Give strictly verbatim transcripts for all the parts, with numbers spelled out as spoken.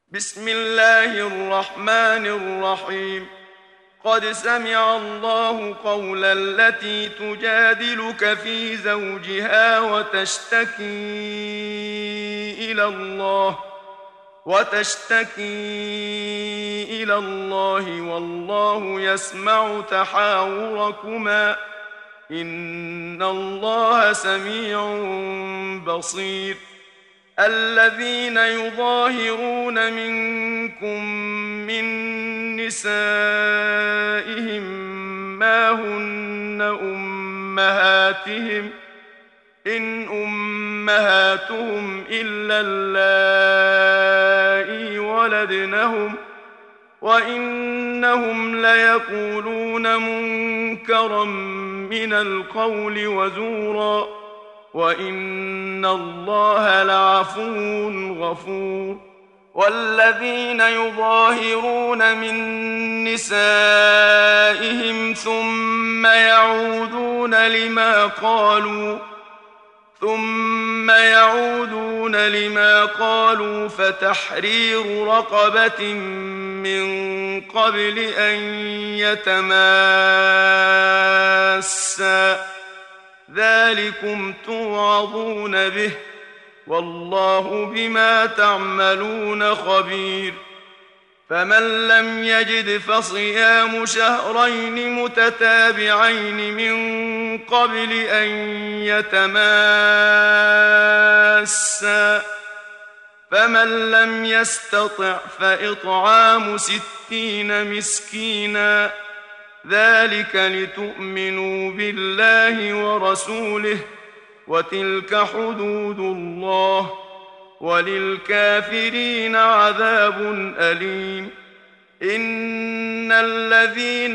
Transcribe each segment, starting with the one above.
بسم الله الرحمن الرحيم. قد سمع الله قول التي تجادلك في زوجها وتشتكي إلى الله وتشتكي إلى الله والله يسمع تحاوركما إن الله سميع بصير. الذين يظاهرون منكم من نسائهم ما هن أمهاتهم إن أمهاتهم إلا اللائي ولدنهم وإنهم ليقولون منكرا من القول وزورا وإن الله لعفو غفور. والذين يظاهرون من نسائهم ثم يعودون لما قالوا ثم يعودون لما قالوا فتحرير رقبة من قبل أن يتماسا ذلكم توعظون به والله بما تعملون خبير. فمن لم يجد فصيام شهرين متتابعين من قبل أن يتماسا فمن لم يستطع فإطعام ستين مسكينا ذلك لتؤمنوا بالله ورسوله وتلك حدود الله وللكافرين عذاب أليم. إن الذين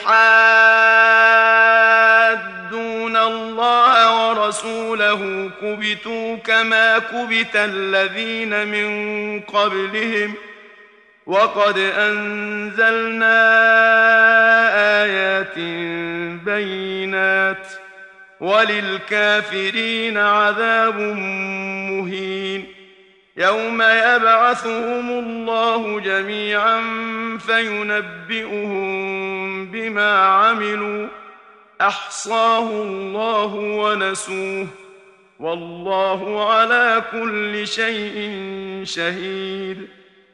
يحادون الله ورسوله كبتوا كما كبت الذين من قبلهم وقد أنزلنا آيات بينات وللكافرين عذاب مهين. يوم يبعثهم الله جميعا فينبئهم بما عملوا أحصاه الله ونسوه والله على كل شيء شهيد.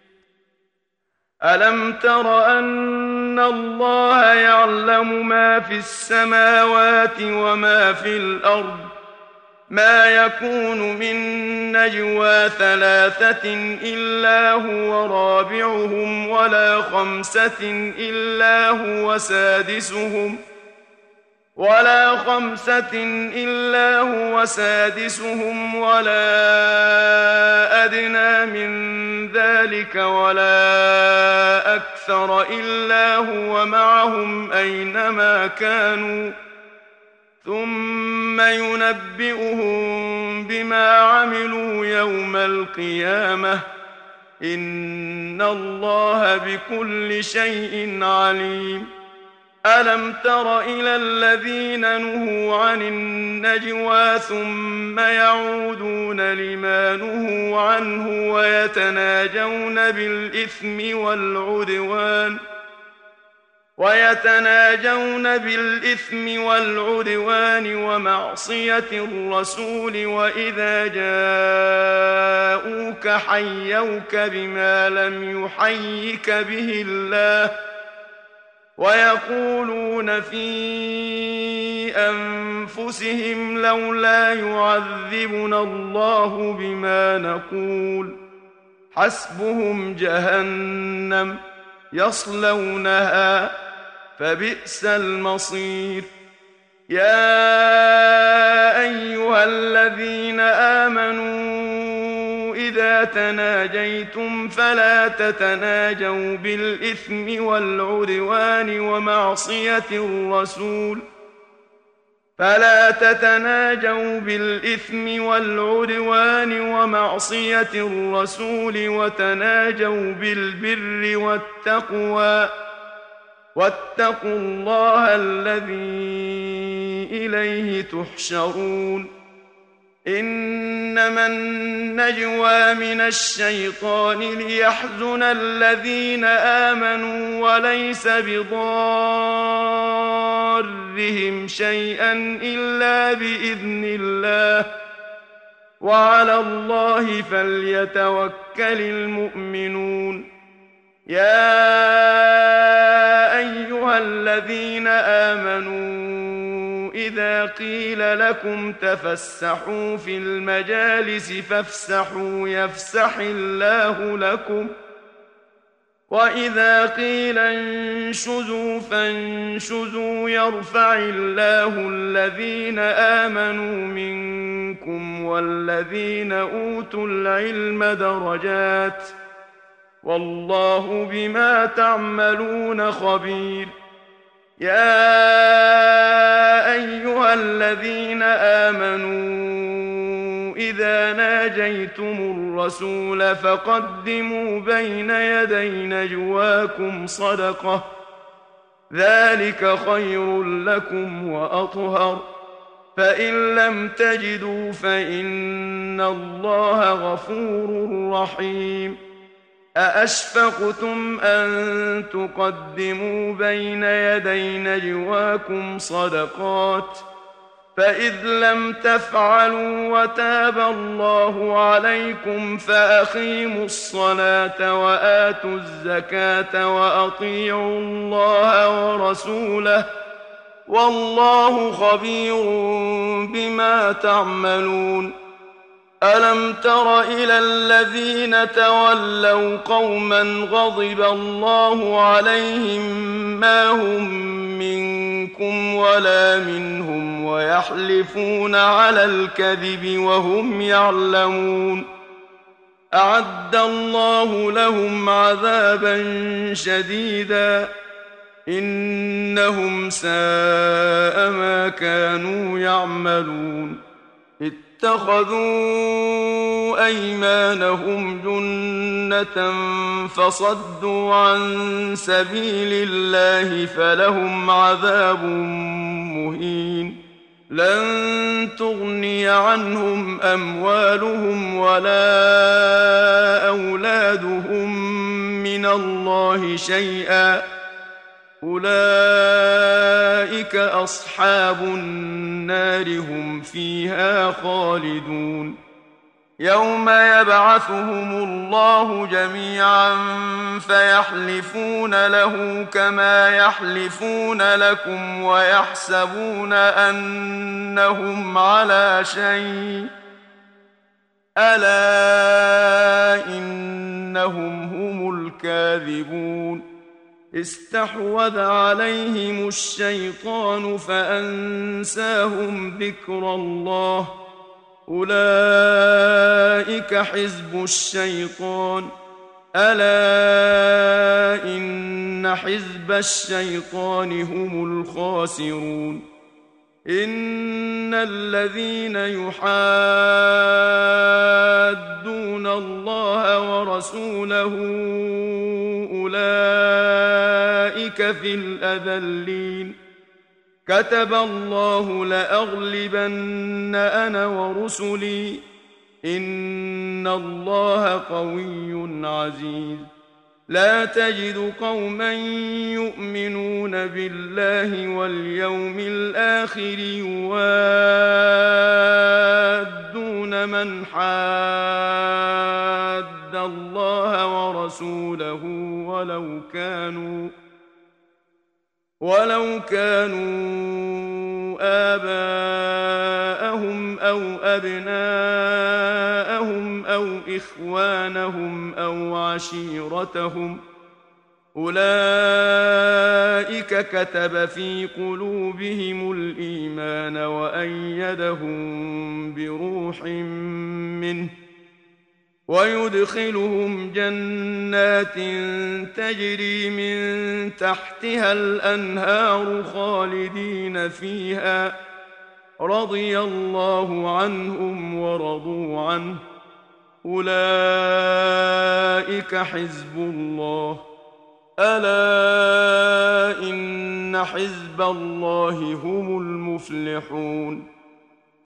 ألم تر أن الله يعلم ما في السماوات وما في الأرض ما يكون من نجوى ثلاثة إلا هو رابعهم ولا خمسة إلا هو سادسهم ولا خمسة إلا هو سادسهم ولا أدنى من ذلك ولا أكثر إلا هو معهم أينما كانوا ثم ينبئهم بما عملوا يوم القيامة إن الله بكل شيء عليم. ألم تر إلى الذين نهوا عن النجوى ثم يعودون لما نهوا عنه ويتناجون بالإثم والعدوان ويتناجون بالإثم والعدوان ومعصية الرسول وإذا جاءوك حيوك بما لم يحيك به الله ويقولون في أنفسهم لولا يعذبنا الله بما نقول حسبهم جهنم يصلونها فبئس المصير. يا أيها الذين آمنوا إذا تناجيتم فلا تتناجوا بالإثم والعدوان ومعصية الرسول فلا تتناجوا بالإثم والعدوان ومعصية الرسول وتناجوا بالبر والتقوى واتقوا الله الذي إليه تحشرون. إنما النجوى من الشيطان ليحزن الذين آمنوا وليس بضارهم شيئا إلا بإذن الله وعلى الله فليتوكل المؤمنون. يا أيها الذين آمنوا إذا قيل لكم تفسحوا في المجالس فافسحوا يفسح الله لكم وإذا قيل انشزوا فانشزوا يرفع الله الذين آمنوا منكم والذين أوتوا العلم درجات والله بما تعملون خبير. يا أيها الذين آمنوا إذا ناجيتم الرسول فقدموا بين يدي نجواكم صدقة ذلك خير لكم وأطهر فإن لم تجدوا فإن الله غفور رحيم. أأشفقتم أن تقدموا بين يدي نجواكم صدقات فإذ لم تفعلوا وتاب الله عليكم فأقيموا الصلاة وآتوا الزكاة وأطيعوا الله ورسوله والله خبير بما تعملون. ألم تر إلى الذين تولوا قوما غضب الله عليهم ما هم منكم ولا منهم ويحلفون على الكذب وهم يعلمون أعد الله لهم عذابا شديدا إنهم ساء ما كانوا يعملون. اتخذوا أيمانهم جنة فصدوا عن سبيل الله فلهم عذاب مهين. لن تغني عنهم أموالهم ولا أولادهم من الله شيئا أولئك أصحاب النار هم فيها خالدون. يوم يبعثهم الله جميعا فيحلفون له كما يحلفون لكم ويحسبون أنهم على شيء ألا إنهم هم الكاذبون. استحوذ عليهم الشيطان فأنساهم ذكر الله أولئك حزب الشيطان ألا إن حزب الشيطان هم الخاسرون. إن الذين يحادون الله ورسوله أولئك في الأذلين. كتب الله لأغلبن أنا ورسلي إن الله قوي عزيز. لا تجد قوما يؤمنون بالله واليوم الآخر يوادون من حاد الله ورسوله ولو كانوا ولو كانوا آباءهم أو أبناءهم أو إخوانهم أو عشيرتهم أولئك كتب في قلوبهم الإيمان وأيدهم بروح منه ويدخلهم جنات تجري من تحتها الأنهار خالدين فيها رضي الله عنهم ورضوا عنه أولئك حزب الله ألا إن حزب الله هم المفلحون.